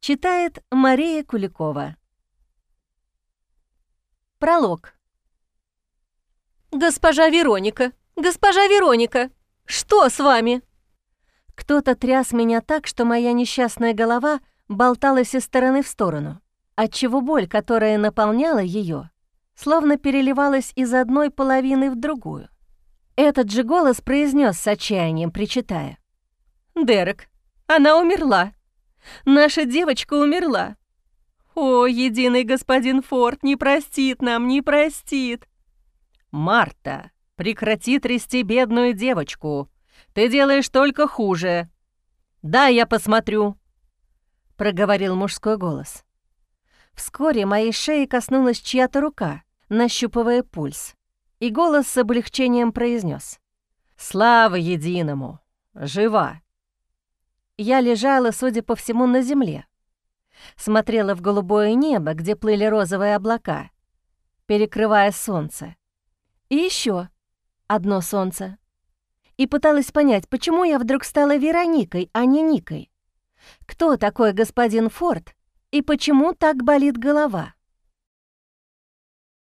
Читает Мария Куликова. Пролог. «Госпожа Вероника! Госпожа Вероника! Что с вами?» Кто-то тряс меня так, что моя несчастная голова болталась из стороны в сторону, отчего боль, которая наполняла ее, словно переливалась из одной половины в другую. Этот же голос произнес с отчаянием, причитая: «Дерек, она умерла! Наша девочка умерла! О, единый господин Форд не простит нам, не простит!» «Марта, прекрати трясти бедную девочку! Ты делаешь только хуже! Да, я посмотрю!» — проговорил мужской голос. Вскоре моей шеи коснулась чья-то рука, нащупывая пульс, и голос с облегчением произнес: «Слава единому! Жива!» Я лежала, судя по всему, на земле, смотрела в голубое небо, где плыли розовые облака, перекрывая солнце, и еще одно солнце, и пыталась понять, почему я вдруг стала Вероникой, а не Никой. Кто такой господин Форд и почему так болит голова?